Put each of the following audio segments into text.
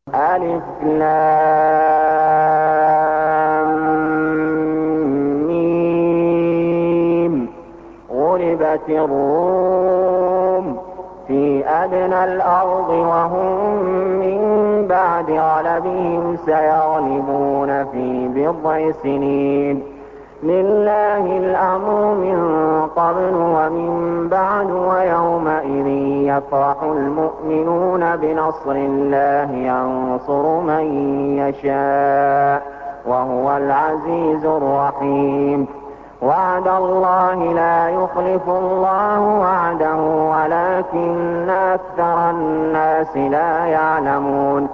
ألف لام ميم. غلبت الروم في أدنى الأرض وهم من بعد غلبهم سيغلبون في بضع سنين. لله الأمر من قبل ومن بعد ويومئذ يفرح المؤمنون بنصر الله ينصر من يشاء وهو العزيز الرحيم. وعد الله لا يخلف الله وعده ولكن أكثر الناس لا يعلمون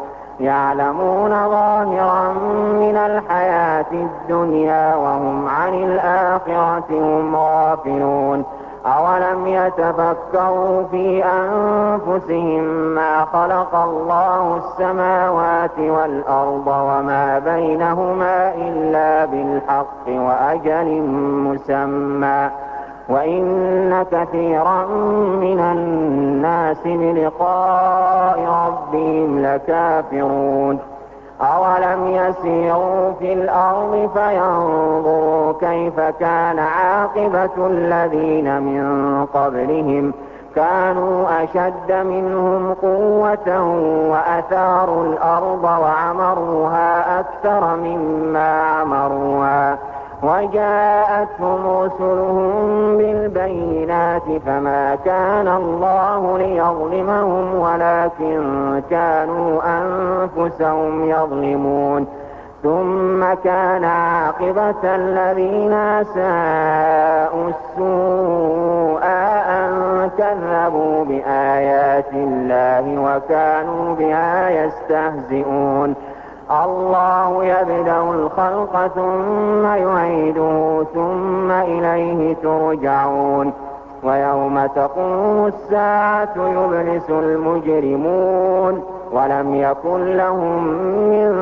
ظاهرا من الحياة الدنيا وهم عن الآخرة هم غافلون. أولم يتفكروا في أنفسهم ما خلق الله السماوات والأرض وما بينهما إلا بالحق وأجل مسمى وإن كثيرا من الناس بلقاء ربهم لكافرون. أولم يسيروا في الأرض فينظروا كيف كان عاقبة الذين من قبلهم كانوا أشد منهم قوة وأثاروا الأرض وعمروها أكثر مما عمروها وجاءتهم رسلهم بالبينات فما كان الله ليظلمهم ولكن كانوا أنفسهم يظلمون. ثم كان عاقبة الذين أساءوا السوء أن كذبوا بآيات الله وكانوا بها يستهزئون. الله يبدأ الخلق ثم يعيده ثم إليه ترجعون. ويوم تقوم الساعة يبلس المجرمون ولم يكن لهم من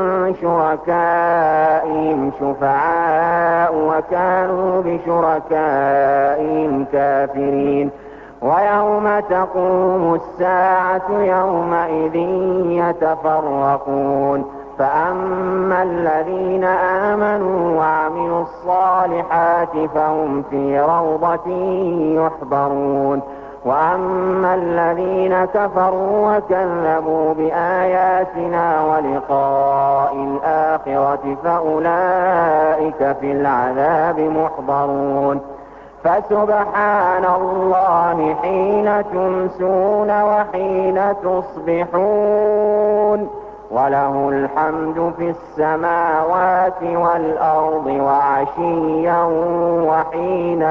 شركائهم شفعاء وكانوا بشركائهم كافرين. ويوم تقوم الساعة يومئذ يتفرقون فأما الذين آمنوا وعملوا الصالحات فهم في روضة يحبرون وأما الذين كفروا وكذبوا بآياتنا ولقاء الآخرة فأولئك في العذاب محضرون. فسبحان الله حين تمسون وحين تصبحون وله الحمد في السماوات والأرض وعشيا وحين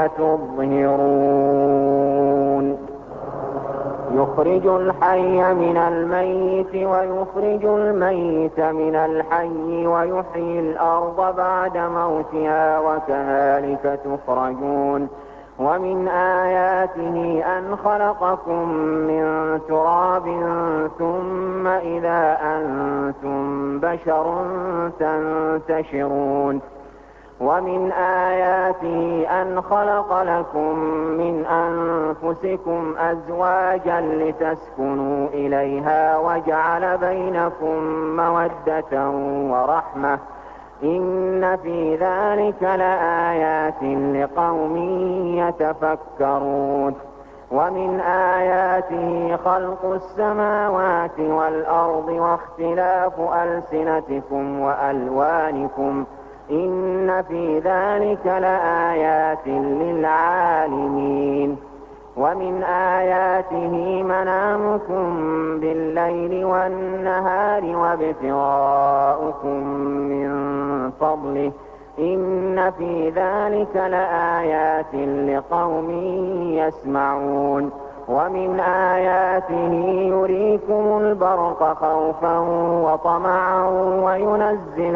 تظهرون. يخرج الحي من الميت ويخرج الميت من الحي ويحيي الأرض بعد موتها وكذلك تخرجون. ومن آياته أن خلقكم من تراب ثم إذا أنتم بشر تنتشرون. ومن آياته أن خلق لكم من أنفسكم أزواجا لتسكنوا إليها وجعل بينكم مودة ورحمة إن في ذلك لآيات لقوم يتفكرون. ومن آياته خلق السماوات والأرض واختلاف ألسنتكم وألوانكم إن في ذلك لآيات للعالمين. ومن آياته منامكم بالليل والنهار وابتغاؤكم من فضله إن في ذلك لآيات لقوم يسمعون. ومن آياته يريكم البرق خوفا وطمعا وينزل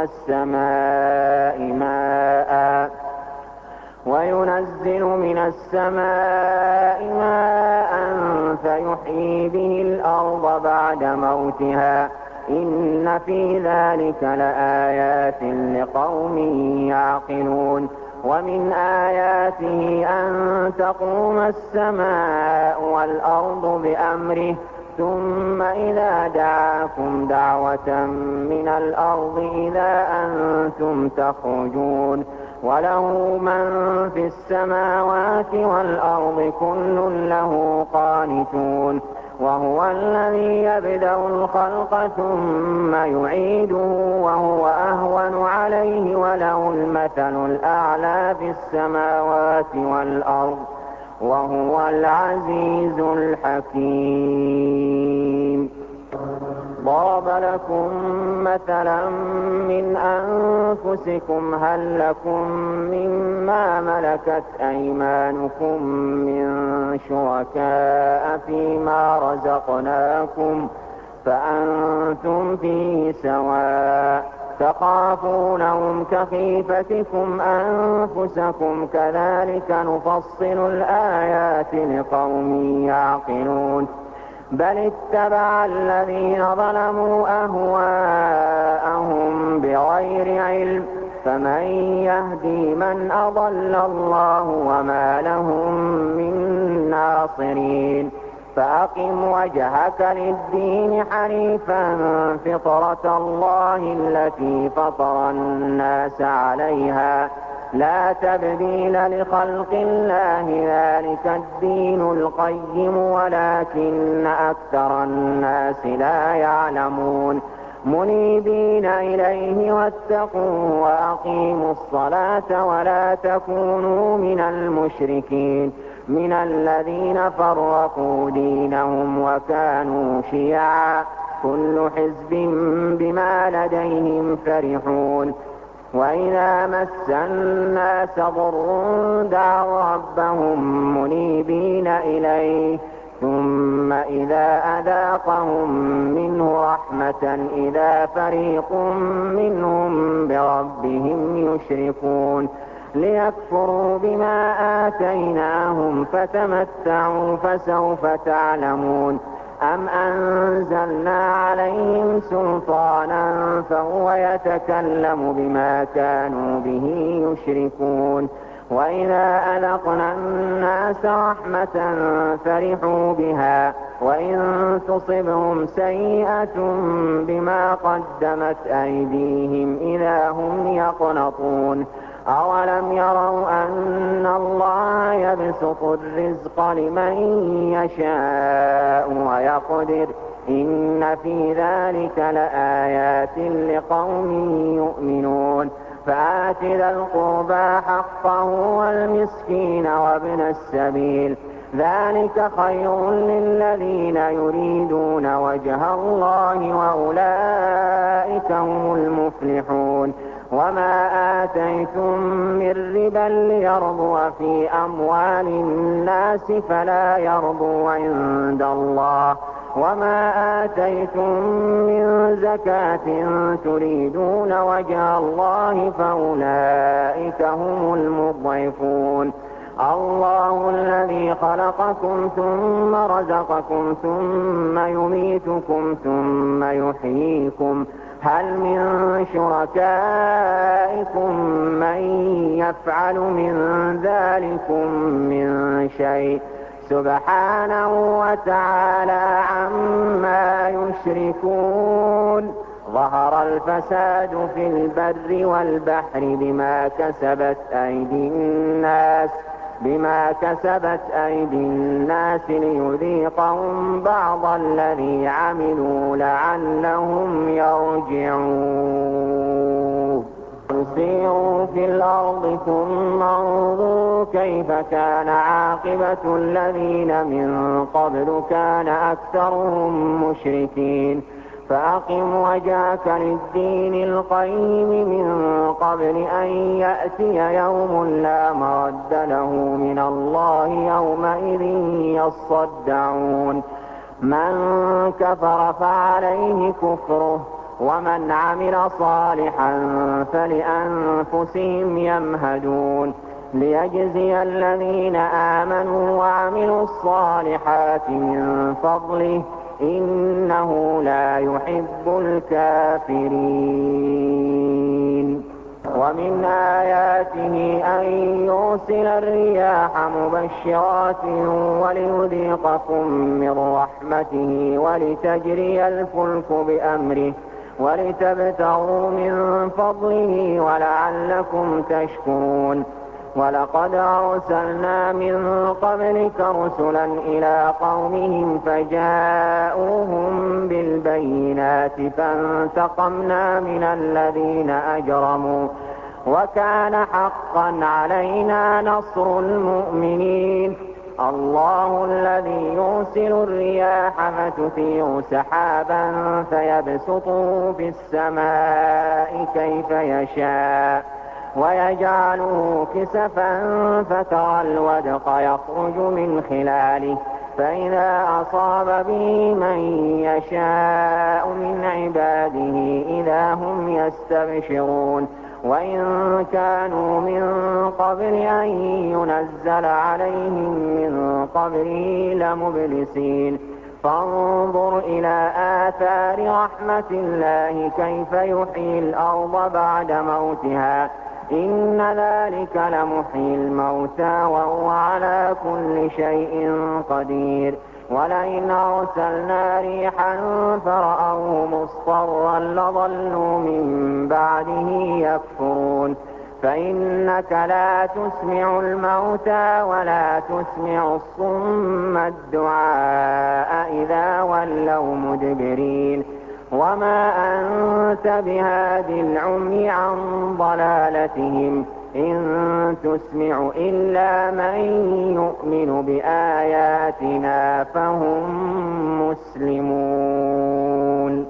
من السماء ماء فيحيي به الأرض بعد موتها إن في ذلك لآيات لقوم يعقلون. ومن آياته أن تقوم السماء والأرض بأمره ثم إذا دعاكم دعوة من الأرض إذا أنتم تخرجون وله من في السماوات والأرض كل له قانتون وهو الذي يبدأ الخلق ثم يعيده وهو أهون عليه وله المثل الأعلى في السماوات والأرض وهو العزيز الحكيم. ضرب لكم مثلا من أنفسكم هل لكم مما ملكت أيمانكم من شركاء فيما رزقناكم فأنتم فيه سواء تخافونهم كخيفتكم أنفسكم كذلك نفصل الآيات لقوم يعقلون بل اتبع الذين ظلموا أهواءهم بغير علم فمن يهدي من أضل الله وما لهم من ناصرين فأقم وجهك للدين حنيفا فطرة الله التي فطر الناس عليها لا تبديل لخلق الله ذلك الدين القيم ولكن أكثر الناس لا يعلمون منيبين إليه واتقوا وأقيموا الصلاة ولا تكونوا من المشركين من الذين فرقوا دينهم وكانوا شيعا كل حزب بما لديهم فرحون وإذا مس الناس ضر دعوا ربهم منيبين إليه ثم إذا أذاقهم منه رحمة إذا فريق منهم بربهم يشركون ليكفروا بما آتيناهم فتمتعوا فسوف تعلمون أم أنزلنا عليهم سلطانا فهو يتكلم بما كانوا به يشركون وإذا أذقنا الناس رحمة فرحوا بها وإن تصبهم سيئة بما قدمت أيديهم إذا هم يقنطون أولم يروا أن الله يبسط الرزق لمن يشاء ويقدر إن في ذلك لآيات لقوم يؤمنون فآت ذا القربى حقه والمسكين وابن السبيل ذلك خير للذين يريدون وجه الله وأولئك هم المفلحون وما آتيتم من ربا ليربو في أموال الناس فلا يربو عند الله وما آتيتم من زكاة تريدون وجه الله فأولئك هم المضعفون الله الذي خلقكم ثم رزقكم ثم يميتكم ثم يحييكم هل من شركائكم من يفعل من ذلكم من شيء سبحانه وتعالى عما يشركون ظهر الفساد في البر والبحر بما كسبت أيدي الناس ليذيقهم بعض الذي عملوا لعلهم يرجعون سيروا في الأرض ثم انظروا كيف كان عاقبة الذين من قبل كان أكثرهم مشركين فأقم وجهك للدين القيم من قبل أن يأتي يوم لا مرد له من الله يومئذ يصدعون من كفر فعليه كفره ومن عمل صالحا فلأنفسهم يمهدون ليجزي الذين آمنوا وعملوا الصالحات من فضله إنه لا يحب الكافرين ومن آياته أن يرسل الرياح مبشرات وليذيقكم من رحمته ولتجري الفلك بأمره ولتبتغوا من فضله ولعلكم تشكرون. ولقد أرسلنا من قبلك رسلا إلى قومهم فجاءوهم بالبينات فانتقمنا من الذين أجرموا وكان حقا علينا نصر المؤمنين. الله الذي يرسل الرياح فتثير سحابا فيبسطه في السماء كيف يشاء ويجعله كسفا فترى الودق يخرج من خلاله فإذا أصاب به من يشاء من عباده إذا هم يستبشرون. وإن كانوا من قبل أن ينزل عليهم من قبله لمبلسين. فانظر إلى آثار رحمة الله كيف يحيي الأرض بعد موتها إن ذلك لمحيي الموتى وهو على كل شيء قدير. ولئن أرسلنا ريحا فرأوه مصفرا لظلوا من بعده يكفرون. فإنك لا تسمع الموتى ولا تسمع الصم الدعاء إذا ولوا مدبرين. وما أنت بهاد العمي عن ضلالتهم إن تسمع إلا من يؤمن بآياتنا فهم مسلمون.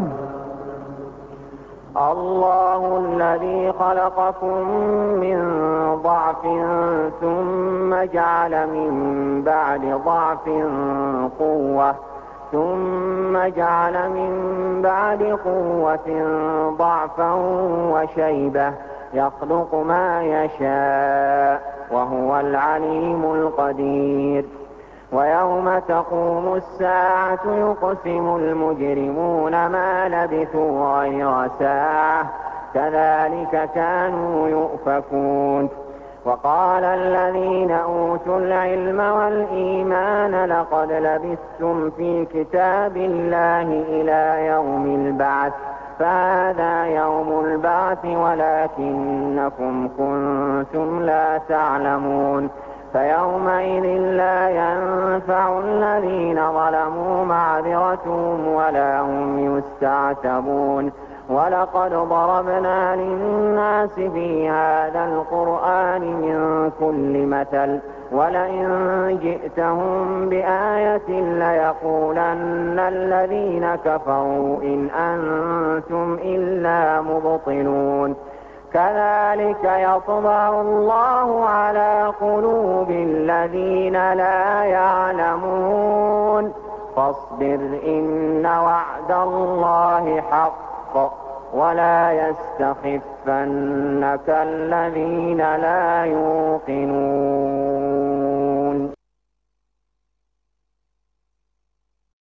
الله الذي خلقكم من ضعف ثم جعل من بعد ضعف قوة ثم جعل من بعد قوة ضعفا وشيبة يخلق ما يشاء وهو العليم القدير. ويوم تقوم الساعة يقسم المجرمون ما لبثوا غير ساعة كذلك كانوا يؤفكون. وقال الذين أوتوا العلم والإيمان لقد لبثتم في كتاب الله إلى يوم البعث فهذا يوم البعث ولكنكم كنتم لا تعلمون. فيومئذ لا ينفع الذين ظلموا معذرتهم ولا هم يستعتبون. ولقد ضربنا للناس في هذا القرآن من كل مثل ولئن جئتهم بآية ليقولن الذين كفروا إن أنتم إلا مبطلون. كذلك يطبع الله على قلوب الذين لا يعلمون. فاصبر إن وعد الله حق ولا يستخفنك الذين لا يوقنون.